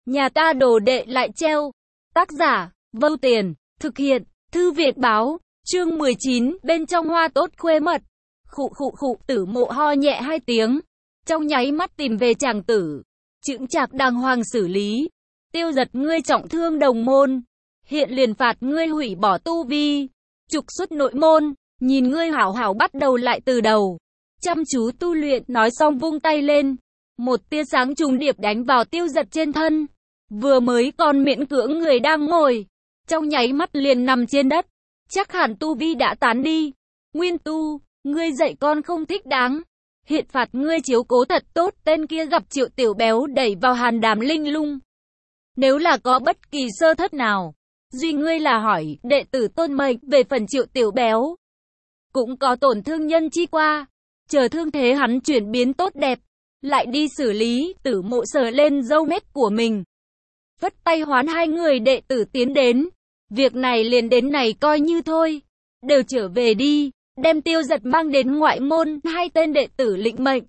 Nhà ta đồ đệ lại treo. Tác giả, Vâu Tiền, thực hiện, Thư Viện Báo, chương 19, bên trong hoa tốt khuê mật. Khụ, Tử Mộ ho nhẹ 2 tiếng, trong nháy mắt tìm về chàng tử, chững chạc đàng hoàng xử lý. Tiêu Giật ngươi trọng thương đồng môn, hiện liền phạt ngươi hủy bỏ tu vi, trục xuất nội môn, nhìn ngươi hảo hảo bắt đầu lại từ đầu, chăm chú tu luyện. Nói xong vung tay lên, một tia sáng trùng điệp đánh vào Tiêu Giật trên thân, vừa mới còn miễn cưỡng người đang ngồi, trong nháy mắt liền nằm trên đất, chắc hẳn tu vi đã tán đi. Nguyên Tu, ngươi dạy con không thích đáng, hiện phạt ngươi chiếu cố thật tốt tên kia. Gặp Triệu Tiểu Béo đẩy vào hàn đàm linh lung, nếu là có bất kỳ sơ thất nào, duy ngươi là hỏi, đệ tử tôn mệnh. Về phần Triệu Tiểu Béo, cũng có tổn thương nhân chi qua, chờ thương thế hắn chuyển biến tốt đẹp, lại đi xử lý. Tử Mộ sờ lên râu mép của mình, vất tay hoán 2 người đệ tử tiến đến. Việc này liền đến này coi như thôi, đều trở về đi, đem Tiêu Giật mang đến ngoại môn. 2 tên đệ tử lĩnh mệnh,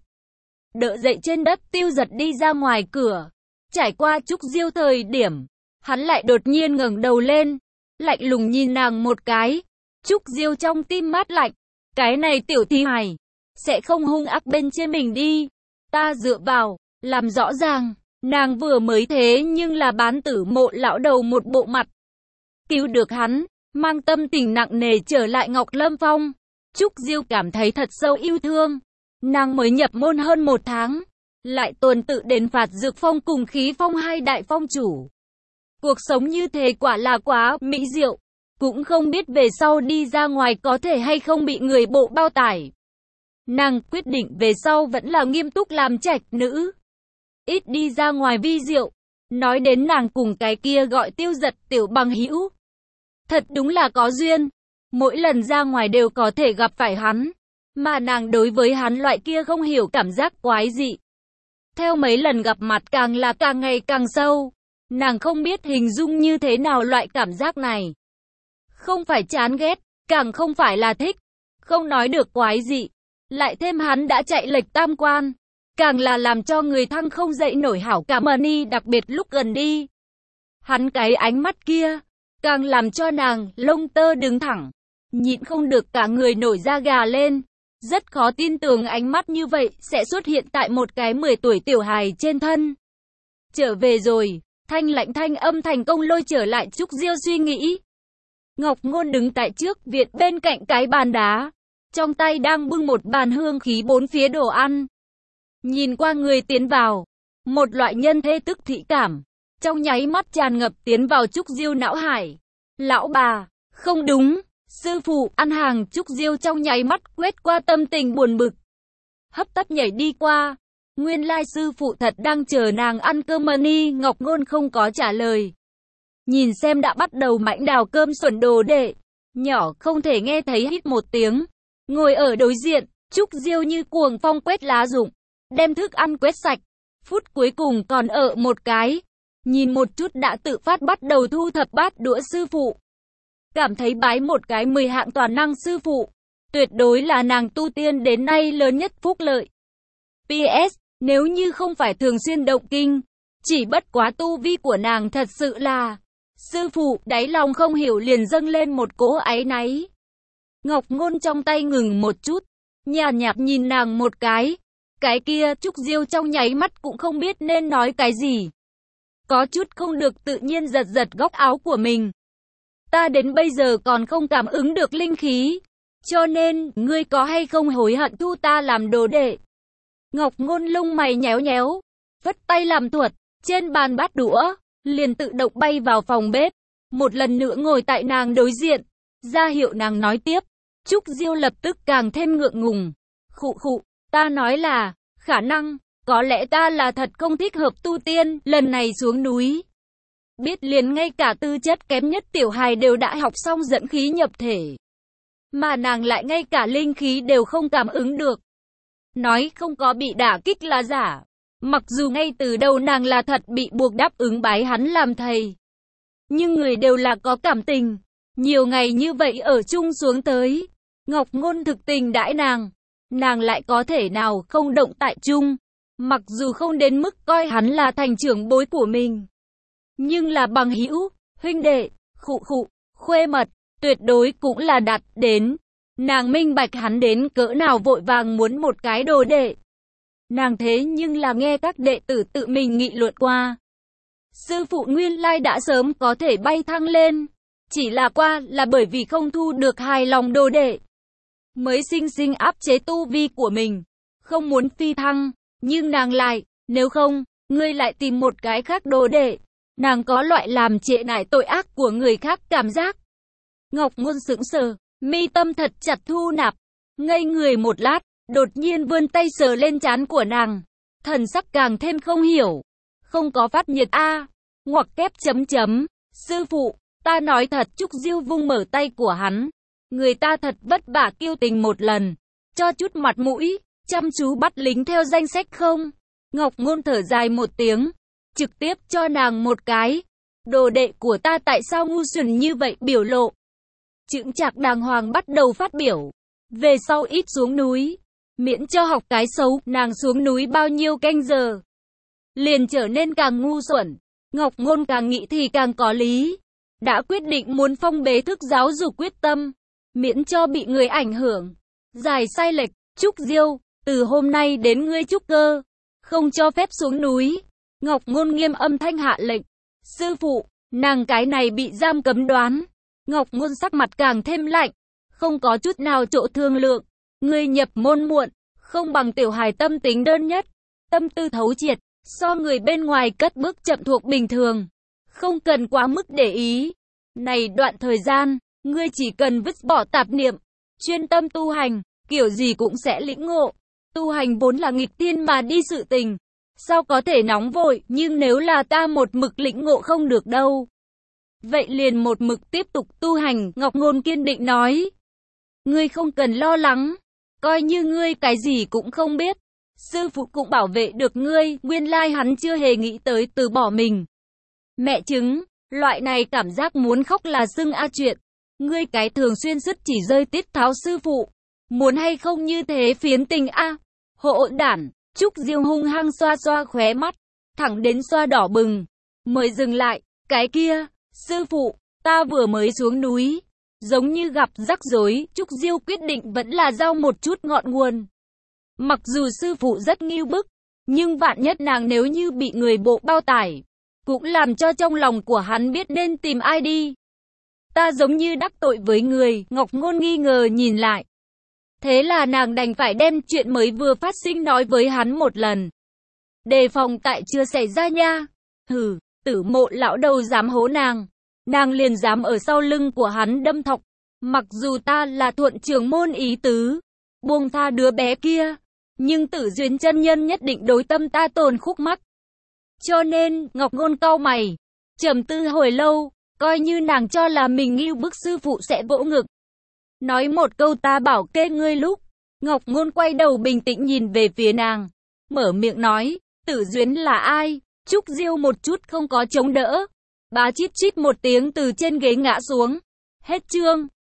đỡ dậy trên đất. Tiêu Giật đi ra ngoài cửa, trải qua Trúc Diêu thời điểm, hắn lại đột nhiên ngẩng đầu lên, lạnh lùng nhìn nàng một cái. Trúc Diêu trong tim mát lạnh, cái này tiểu thi hài sẽ không hung ác bên trên mình đi, ta dựa vào làm rõ ràng. Nàng vừa mới thế nhưng là bán Tử Mộ lão đầu một bộ mặt, cứu được hắn, mang tâm tình nặng nề trở lại Ngọc Lâm Phong. Trúc Diêu cảm thấy thật sâu yêu thương. Nàng mới nhập môn hơn 1 tháng, lại tuần tự đến phạt Dược Phong cùng Khí Phong 2 đại phong chủ. Cuộc sống như thế quả là quá mỹ diệu, cũng không biết về sau đi ra ngoài có thể hay không bị người bộ bao tải. Nàng quyết định về sau vẫn là nghiêm túc làm trạch nữ, ít đi ra ngoài vi diệu. Nói đến nàng cùng cái kia gọi Tiêu Giật tiểu bằng hữu, thật đúng là có duyên, mỗi lần ra ngoài đều có thể gặp phải hắn, mà nàng đối với hắn loại kia không hiểu cảm giác quái dị. Theo mấy lần gặp mặt càng là càng ngày càng sâu, nàng không biết hình dung như thế nào loại cảm giác này. Không phải chán ghét, càng không phải là thích, không nói được quái dị. Lại thêm hắn đã chạy lệch tam quan, càng là làm cho người thăng không dậy nổi hảo cảm ni, đặc biệt lúc gần đi. Hắn cái ánh mắt kia, càng làm cho nàng lông tơ đứng thẳng, nhịn không được cả người nổi da gà lên. Rất khó tin tưởng ánh mắt như vậy sẽ xuất hiện tại một cái 10 tuổi tiểu hài trên thân. Trở về rồi, thanh lạnh thanh âm thành công lôi trở lại Trúc Diêu suy nghĩ. Ngọc Ngôn đứng tại trước viện bên cạnh cái bàn đá, trong tay đang bưng một bàn hương khí 4 phía đồ ăn. Nhìn qua người tiến vào, một loại nhân thê tức thị cảm trong nháy mắt tràn ngập tiến vào Trúc Diêu não hải. Lão bà, không đúng, sư phụ ăn hàng. Trúc Diêu trong nháy mắt quét qua tâm tình buồn bực, hấp tấp nhảy đi qua. Nguyên lai sư phụ thật đang chờ nàng ăn cơm ni. Ngọc Ngôn không có trả lời, nhìn xem đã bắt đầu mãnh đào cơm xuẩn đồ đệ nhỏ, không thể nghe thấy hít một tiếng. Ngồi ở đối diện, Trúc Diêu như cuồng phong quét lá rụng, đem thức ăn quét sạch. Phút cuối cùng còn ở một cái, nhìn một chút đã tự phát bắt đầu thu thập bát đũa sư phụ. Cảm thấy bái một cái 10 hạng toàn năng sư phụ, tuyệt đối là nàng tu tiên đến nay lớn nhất phúc lợi. PS, nếu như không phải thường xuyên động kinh, chỉ bất quá tu vi của nàng thật sự là, sư phụ đáy lòng không hiểu liền dâng lên một cỗ áy náy. Ngọc Ngôn trong tay ngừng một chút, nhàn nhạt nhìn nàng một cái kia. Trúc Diêu trong nháy mắt cũng không biết nên nói cái gì, có chút không được tự nhiên giật giật góc áo của mình. Ta đến bây giờ còn không cảm ứng được linh khí, cho nên, ngươi có hay không hối hận thu ta làm đồ đệ? Ngọc Ngôn lông mày nhéo nhéo, vất tay làm thuật, trên bàn bát đũa liền tự động bay vào phòng bếp, một lần nữa ngồi tại nàng đối diện, ra hiệu nàng nói tiếp. Trúc Diêu lập tức càng thêm ngượng ngùng. Khụ, ta nói là, khả năng, có lẽ ta là thật không thích hợp tu tiên, lần này xuống núi, biết liền ngay cả tư chất kém nhất tiểu hài đều đã học xong dẫn khí nhập thể, mà nàng lại ngay cả linh khí đều không cảm ứng được. Nói không có bị đả kích là giả, mặc dù ngay từ đầu nàng là thật bị buộc đáp ứng bái hắn làm thầy, nhưng người đều là có cảm tình. Nhiều ngày như vậy ở chung xuống tới, Ngọc Ngôn thực tình đãi nàng lại có thể nào không động tại chung. Mặc dù không đến mức coi hắn là thành trưởng bối của mình, nhưng là bằng hữu, huynh đệ, khuê mật, tuyệt đối cũng là đặt đến. Nàng minh bạch hắn đến cỡ nào vội vàng muốn một cái đồ đệ. Nàng thế nhưng là nghe các đệ tử tự mình nghị luận qua. Sư phụ nguyên lai đã sớm có thể bay thăng lên, chỉ là qua là bởi vì không thu được hài lòng đồ đệ, mới sinh áp chế tu vi của mình, không muốn phi thăng, nhưng nàng lại, nếu không, ngươi lại tìm một cái khác đồ đệ. Nàng có loại làm trễ nải tội ác của người khác cảm giác. Ngọc Ngôn sững sờ, mi tâm thật chặt thu nạp, ngây người một lát, đột nhiên vươn tay sờ lên trán của nàng, thần sắc càng thêm không hiểu. Không có phát nhiệt a? Ngoặc kép chấm chấm, sư phụ, ta nói thật. Trúc Diêu vung mở tay của hắn, người ta thật vất vả kiêu tình một lần, cho chút mặt mũi, chăm chú bắt lính theo danh sách không? Ngọc Ngôn thở dài một tiếng, trực tiếp cho nàng một cái. Đồ đệ của ta tại sao ngu xuẩn như vậy? Biểu lộ chững chạc đàng hoàng bắt đầu phát biểu. Về sau ít xuống núi, miễn cho học cái xấu. Nàng xuống núi bao nhiêu canh giờ, liền trở nên càng ngu xuẩn. Ngọc Ngôn càng nghĩ thì càng có lý. Đã quyết định muốn phong bế thức giáo dục quyết tâm, miễn cho bị người ảnh hưởng, giải sai lệch. Trúc Diêu, từ hôm nay đến ngươi trúc cơ, không cho phép xuống núi. Ngọc Ngôn nghiêm âm thanh hạ lệnh. Sư phụ, nàng cái này bị giam cấm đoán. Ngọc Ngôn sắc mặt càng thêm lạnh, không có chút nào chỗ thương lượng. Ngươi nhập môn muộn, không bằng tiểu hài tâm tính đơn nhất, tâm tư thấu triệt, so người bên ngoài cất bước chậm thuộc bình thường, không cần quá mức để ý. Này đoạn thời gian, ngươi chỉ cần vứt bỏ tạp niệm, chuyên tâm tu hành, kiểu gì cũng sẽ lĩnh ngộ. Tu hành vốn là nghịch thiên mà đi sự tình, sao có thể nóng vội? Nhưng nếu là ta một mực lĩnh ngộ không được đâu, vậy liền một mực tiếp tục tu hành. Ngọc Ngôn kiên định nói. Ngươi không cần lo lắng, coi như ngươi cái gì cũng không biết, sư phụ cũng bảo vệ được ngươi. Nguyên lai hắn chưa hề nghĩ tới từ bỏ mình. Mẹ chứng, loại này cảm giác muốn khóc là xưng a chuyện. Ngươi cái thường xuyên sứt chỉ rơi tiết tháo sư phụ, muốn hay không như thế phiến tình a? Hộ đản. Trúc Diêu hung hăng xoa xoa khóe mắt, thẳng đến xoa đỏ bừng, mới dừng lại. Cái kia, sư phụ, ta vừa mới xuống núi, giống như gặp rắc rối. Trúc Diêu quyết định vẫn là giao một chút ngọn nguồn. Mặc dù sư phụ rất nghiêu bức, nhưng vạn nhất nàng nếu như bị người bộ bao tải, cũng làm cho trong lòng của hắn biết nên tìm ai đi. Ta giống như đắc tội với người. Ngọc Ngôn nghi ngờ nhìn lại. Thế là nàng đành phải đem chuyện mới vừa phát sinh nói với hắn một lần. Đề phòng tại chưa xảy ra nha. Hừ, Tử Mộ lão đầu dám hố nàng, nàng liền dám ở sau lưng của hắn đâm thọc. Mặc dù ta là thuận trưởng môn ý tứ, buông tha đứa bé kia, nhưng Tử Duyên chân nhân nhất định đối tâm ta tổn khúc mắc. Cho nên, Ngọc Ngôn cau mày, trầm tư hồi lâu, coi như nàng cho là mình ngưu bức sư phụ sẽ vỗ ngực. Nói một câu ta bảo kê ngươi lúc. Ngọc Ngôn quay đầu bình tĩnh nhìn về phía nàng, mở miệng nói, Tử Duyên là ai? Trúc Diêu một chút không có chống đỡ, bá chít chít một tiếng từ trên ghế ngã xuống. Hết chương.